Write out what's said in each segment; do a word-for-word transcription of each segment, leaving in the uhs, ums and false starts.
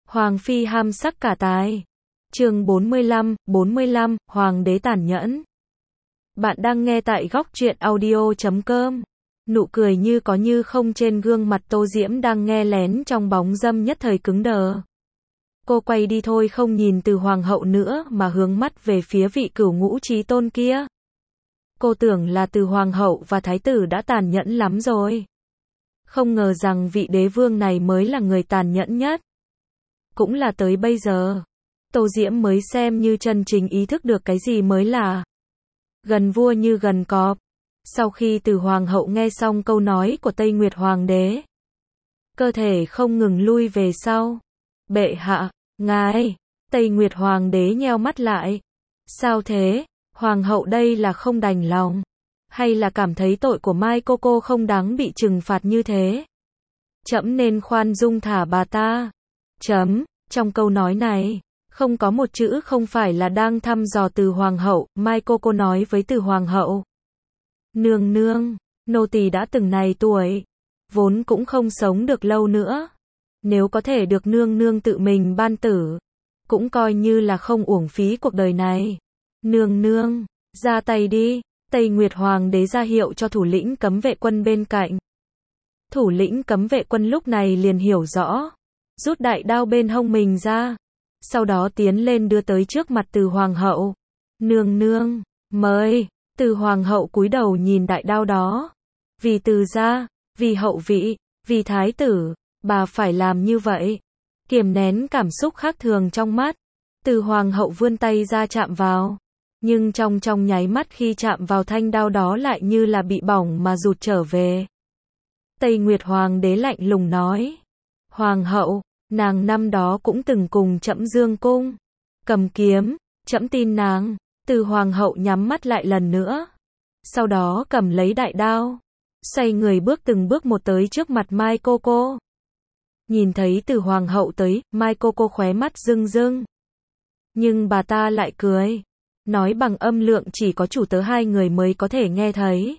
Hoàng phi ham sắc cả tài. Chương bốn mươi lăm, bốn mươi lăm, Hoàng đế tàn nhẫn. Bạn đang nghe tại góc truyện audio chấm com. Nụ cười như có như không trên gương mặt Tô Diễm đang nghe lén trong bóng dâm nhất thời cứng đờ. Cô quay đi thôi, không nhìn Từ hoàng hậu nữa mà hướng mắt về phía vị cửu ngũ chí tôn kia. Cô tưởng là Từ hoàng hậu và thái tử đã tàn nhẫn lắm rồi. Không ngờ rằng vị đế vương này mới là người tàn nhẫn nhất. Cũng là tới bây giờ, Tô Diễm mới xem như chân chính ý thức được cái gì mới là gần vua như gần cọp. Sau khi Từ hoàng hậu nghe xong câu nói của Tây Nguyệt hoàng đế, cơ thể không ngừng lui về sau. Bệ hạ, ngài. Tây Nguyệt hoàng đế nheo mắt lại. Sao thế? Hoàng hậu đây là không đành lòng, hay là cảm thấy tội của Mai cô cô không đáng bị trừng phạt như thế? Trẫm nên khoan dung thả bà ta. Chấm, trong câu nói này, không có một chữ không phải là đang thăm dò Từ hoàng hậu. Mai cô cô nói với Từ hoàng hậu: Nương nương, nô tỳ đã từng này tuổi, vốn cũng không sống được lâu nữa. Nếu có thể được nương nương tự mình ban tử, cũng coi như là không uổng phí cuộc đời này. Nương nương, ra tay đi. Tây Nguyệt hoàng đế ra hiệu cho thủ lĩnh cấm vệ quân bên cạnh. Thủ lĩnh cấm vệ quân lúc này liền hiểu rõ, rút đại đao bên hông mình ra, sau đó tiến lên đưa tới trước mặt Từ hoàng hậu. Nương nương, mời. Từ hoàng hậu cúi đầu nhìn đại đao đó. Vì Từ gia, vì hậu vị, vì thái tử, bà phải làm như vậy. Kiềm nén cảm xúc khác thường trong mắt, Từ hoàng hậu vươn tay ra chạm vào. Nhưng trong trong nháy mắt khi chạm vào thanh đao đó lại như là bị bỏng mà rụt trở về. Tây Nguyệt hoàng đế lạnh lùng nói: Hoàng hậu, nàng năm đó cũng từng cùng trẫm dương cung, cầm kiếm, trẫm tin nàng. Từ hoàng hậu nhắm mắt lại lần nữa, sau đó cầm lấy đại đao, xoay người bước từng bước một tới trước mặt Mai cô cô. Nhìn thấy Từ hoàng hậu tới, Mai cô cô khóe mắt rưng rưng. Nhưng bà ta lại cười, nói bằng âm lượng chỉ có chủ tớ hai người mới có thể nghe thấy.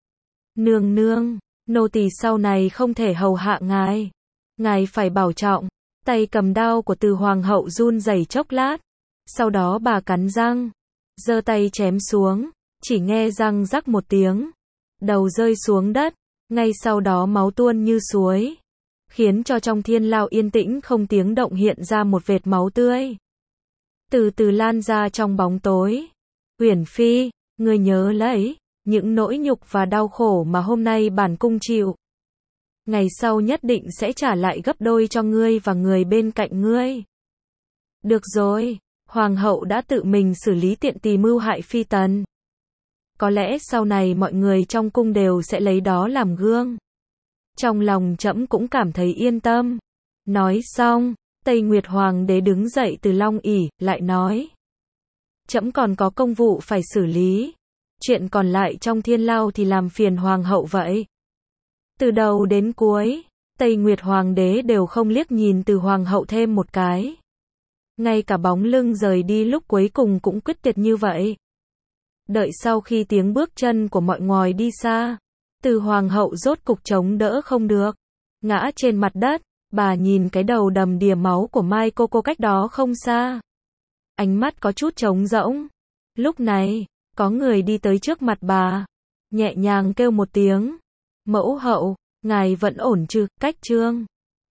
Nương nương, nô tỳ sau này không thể hầu hạ ngài. Ngài phải bảo trọng. Tay cầm đao của Từ hoàng hậu run rẩy chốc lát, sau đó bà cắn răng, giơ tay chém xuống, chỉ nghe răng rắc một tiếng, đầu rơi xuống đất, ngay sau đó máu tuôn như suối, khiến cho trong thiên lao yên tĩnh không tiếng động hiện ra một vệt máu tươi, từ từ lan ra trong bóng tối. Uyển phi, ngươi nhớ lấy những nỗi nhục và đau khổ mà hôm nay bản cung chịu, ngày sau nhất định sẽ trả lại gấp đôi cho ngươi và người bên cạnh ngươi. Được rồi, hoàng hậu đã tự mình xử lý tiện tỳ mưu hại phi tần. Có lẽ sau này mọi người trong cung đều sẽ lấy đó làm gương. Trong lòng trẫm cũng cảm thấy yên tâm. Nói xong, Tây Nguyệt hoàng đế đứng dậy từ long ỷ, lại nói: Trẫm còn có công vụ phải xử lý. Chuyện còn lại trong thiên lao thì làm phiền hoàng hậu vậy. Từ đầu đến cuối, Tây Nguyệt hoàng đế đều không liếc nhìn Từ hoàng hậu thêm một cái. Ngay cả bóng lưng rời đi lúc cuối cùng cũng quyết tuyệt như vậy. Đợi sau khi tiếng bước chân của mọi người đi xa, Từ hoàng hậu rốt cục chống đỡ không được, ngã trên mặt đất. Bà nhìn cái đầu đầm đìa máu của Mai cô cô cách đó không xa, ánh mắt có chút trống rỗng. Lúc này, có người đi tới trước mặt bà, nhẹ nhàng kêu một tiếng: Mẫu hậu, ngài vẫn ổn chứ? Cách trương